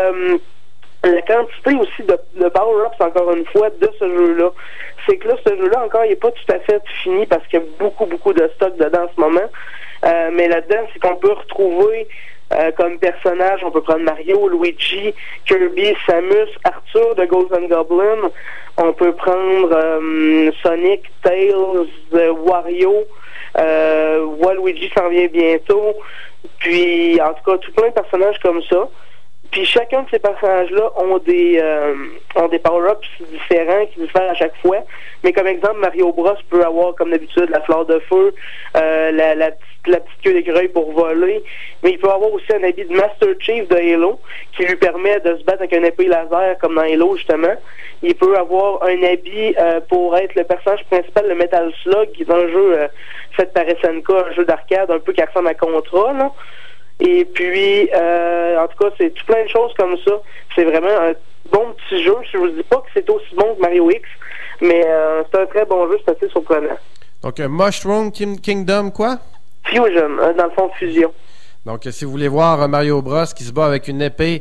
la quantité aussi de power-ups, encore une fois, de ce jeu-là. C'est que là, ce jeu-là, encore, il n'est pas tout à fait fini parce qu'il y a beaucoup de stock dedans en ce moment. Mais là-dedans, c'est qu'on peut retrouver comme personnage, on peut prendre Mario, Luigi, Kirby, Samus, Arthur de Ghosts and Goblins. On peut prendre Sonic, Tails, Wario. Waluigi s'en vient bientôt. Puis, en tout cas, tout plein de personnages comme ça. Puis chacun de ces personnages-là ont des power-ups différents qui diffèrent à chaque fois. Mais comme exemple, Mario Bros peut avoir, comme d'habitude, la fleur de feu, la petite queue d'écureuil pour voler. Mais il peut avoir aussi un habit de Master Chief de Halo qui lui permet de se battre avec un épée laser comme dans Halo, justement. Il peut avoir un habit pour être le personnage principal, le Metal Slug, qui est un jeu fait par SNK, un jeu d'arcade un peu qui ressemble à Contra, là. Et puis, en tout cas, c'est tout plein de choses comme ça. C'est vraiment un bon petit jeu. Je vous dis pas que c'est aussi bon que Mario X, mais c'est un très bon jeu, c'est assez surprenant.
Donc, Mushroom Kingdom, quoi?
Fusion, dans le fond, fusion.
Donc, si vous voulez voir Mario Bros qui se bat avec une épée,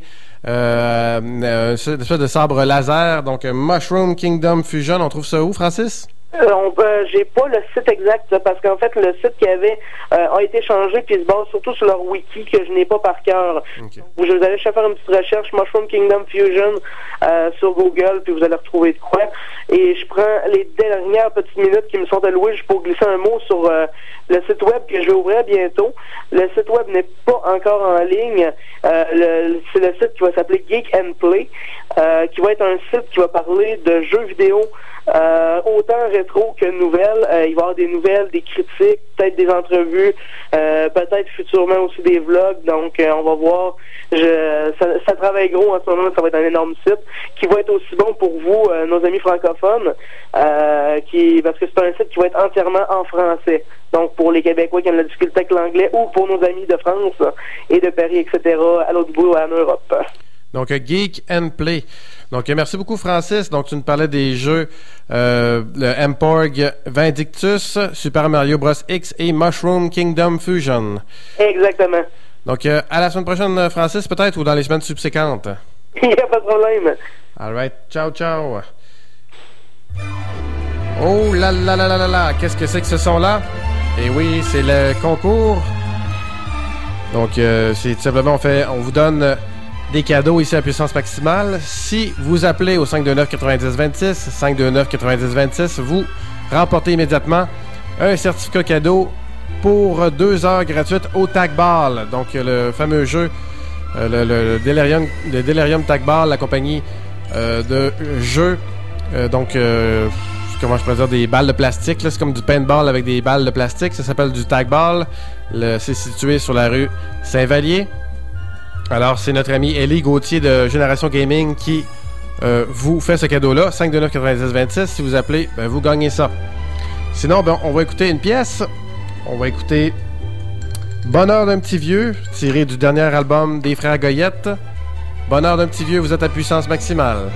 une espèce de sabre laser, donc Mushroom Kingdom Fusion, on trouve ça où, Francis?
J'ai pas le site exact, là, parce qu'en fait, le site qu'il y avait a été changé, puis il se base surtout sur leur wiki que je n'ai pas par cœur. Okay. Je vous allez faire une petite recherche, Mushroom Kingdom Fusion, sur Google, puis vous allez retrouver de quoi. Et je prends les dernières petites minutes qui me sont allouées juste pour glisser un mot sur le site web que je vais ouvrir bientôt. Le site web n'est pas encore en ligne. C'est le site qui va s'appeler Geek and Play, qui va être un site qui va parler de jeux vidéo autant rétro que nouvelles. Il va y avoir des nouvelles, des critiques, peut-être des entrevues, peut-être futurement aussi des vlogs. Donc, on va voir. Ça travaille gros en ce moment. Ça va être un énorme site qui va être aussi bon pour vous, nos amis francophones, parce que c'est un site qui va être entièrement en français. Donc, pour les Québécois qui ont de la difficulté avec l'anglais ou pour nos amis de France et de Paris, etc., à l'autre bout, en Europe.
Donc, Geek and Play. Donc, merci beaucoup, Francis. Donc, tu nous parlais des jeux le Mporg Vindictus, Super Mario Bros. X et Mushroom Kingdom Fusion.
Exactement.
Donc, à la semaine prochaine, Francis, peut-être, ou dans les semaines subséquentes?
Il n'y a pas de problème.
All right. Ciao, ciao. Oh là là là là là là. Qu'est-ce que c'est que ce son-là? Eh oui, c'est le concours. Donc, c'est tout simplement, on vous donne des cadeaux ici à Puissance Maximale. Si vous appelez au 529-9026, 529-9026, vous remportez immédiatement un certificat cadeau pour 2 heures gratuites au Tag Ball. Donc, le fameux jeu, le Delirium Tag Ball, la compagnie de jeux. Comment je pourrais dire, des balles de plastique. Là, c'est comme du paintball avec des balles de plastique. Ça s'appelle du Tag Ball. C'est situé sur la rue Saint-Vallier. Alors, c'est notre ami Élie Gauthier de Génération Gaming qui vous fait ce cadeau-là. 529-9026. Si vous appelez, vous gagnez ça. Sinon, on va écouter une pièce. On va écouter Bonheur d'un petit vieux, tiré du dernier album des Frères Goyette. Bonheur d'un petit vieux, vous êtes à Puissance Maximale.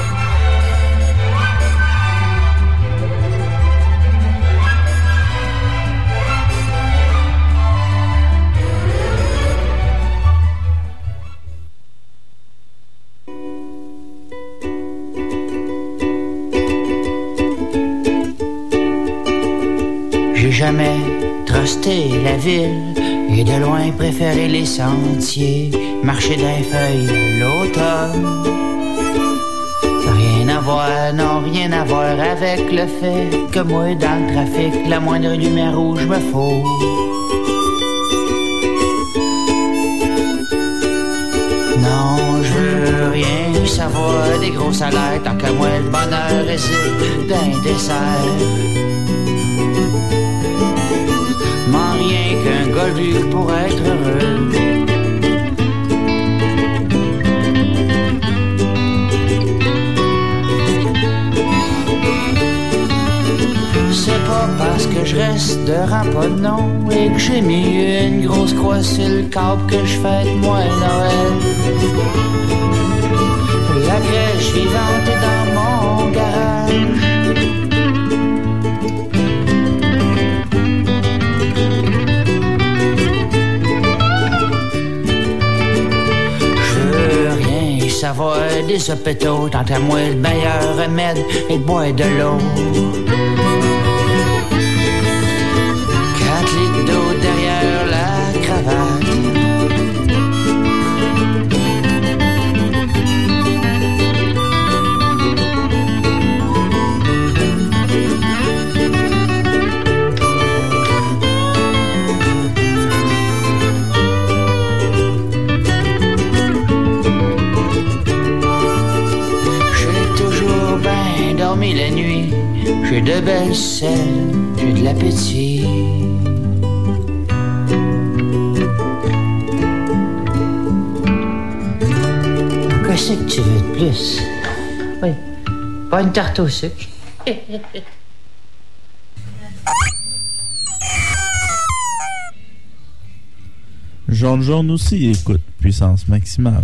J'ai jamais trusté la ville et de loin préféré les sentiers, marcher d'un feuille l'automne. Rien à voir, non, rien à voir avec le fait que moi, dans le trafic, la moindre lumière rouge me faut. Non, je veux rien savoir des gros salaires, tant que moi, le bonheur réside d'un dessert. M'en rien qu'un goldu pour être heureux. C'est pas parce que je reste de rend pas de nom et que j'ai mis une grosse croix sur le câble que je fête moi Noël. La crèche vivante est dans mon garage. Savoir des hôpitaux, tant à moi le meilleur remède est de boire de l'eau. 4 litres d'eau derrière la cravate. Dormi la nuit, j'ai de belles selles, j'ai de l'appétit. Qu'est-ce que tu veux de plus? Oui, pas une tarte au sucre.
Jaune aussi écoute Puissance Maximale.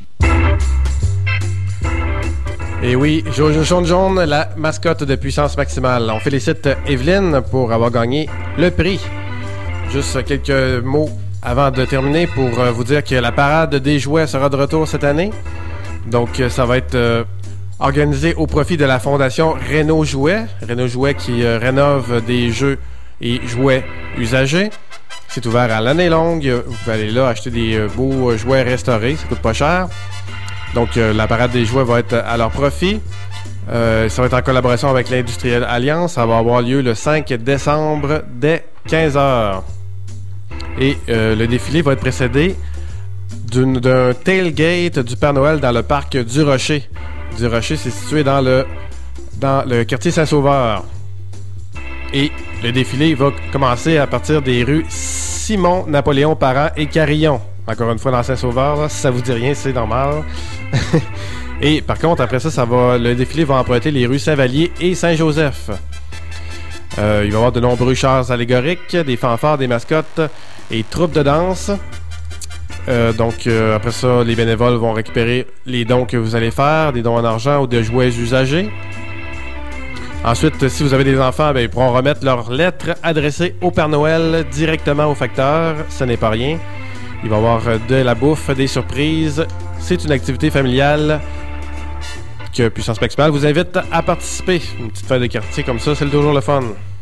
Et oui, Jaune, la mascotte de Puissance Maximale. On félicite Evelyne pour avoir gagné le prix. Juste quelques mots avant de terminer pour vous dire que la parade des jouets sera de retour cette année. Donc, ça va être organisé au profit de la fondation Réno Jouet. Réno Jouet qui rénove des jeux et jouets usagés. C'est ouvert à l'année longue. Vous pouvez aller là acheter des beaux jouets restaurés. Ça coûte pas cher. Donc, la parade des jouets va être à leur profit. Ça va être en collaboration avec l'Industrielle Alliance. Ça va avoir lieu le 5 décembre dès 15h. Et le défilé va être précédé d'un tailgate du Père Noël dans le parc du Rocher. Du Rocher, c'est situé dans le quartier Saint-Sauveur. Et le défilé va commencer à partir des rues Simon, Napoléon, Parent et Carillon. Encore une fois, dans Saint-Sauveur, là, si ça vous dit rien, c'est normal. Et par contre, après ça, le défilé va emprunter les rues Saint-Vallier et Saint-Joseph. Il va y avoir de nombreux chars allégoriques, des fanfares, des mascottes et troupes de danse. Donc, après ça, les bénévoles vont récupérer les dons que vous allez faire, des dons en argent ou de jouets usagés. Ensuite, si vous avez des enfants, ils pourront remettre leurs lettres adressées au Père Noël directement au facteur. Ce n'est pas rien. Il va y avoir de la bouffe, des surprises. C'est une activité familiale que Puissance Maximale vous invite à participer. Une petite fête de quartier comme ça, c'est toujours le fun.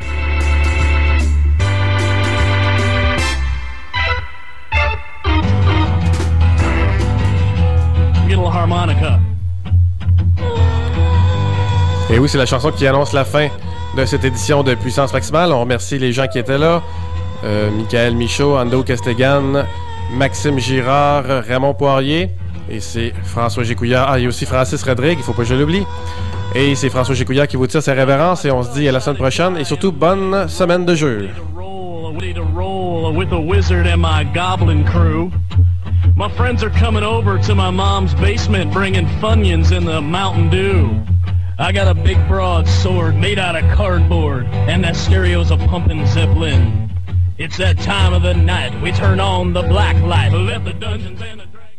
Little harmonica.
Et oui, c'est la chanson qui annonce la fin de cette édition de Puissance Maximale. On remercie les gens qui étaient là. Michael Michaud, Ando Castegan, Maxime Girard, Raymond Poirier. Et c'est François Gécouillard. Ah, il y a aussi Francis Rodrigue, il faut pas que je l'oublie. Et c'est François Gécouillard qui vous tire ses révérences. Et on se dit à la semaine prochaine. Et surtout, bonne semaine de jeu.
My friends are coming over to my mom's basement bringing Funyuns in the Mountain Dew. I got a big broadsword made out of cardboard, and that stereo's a pumping Zeppelin. It's that time of the night we turn on the black light. Let the dungeons and the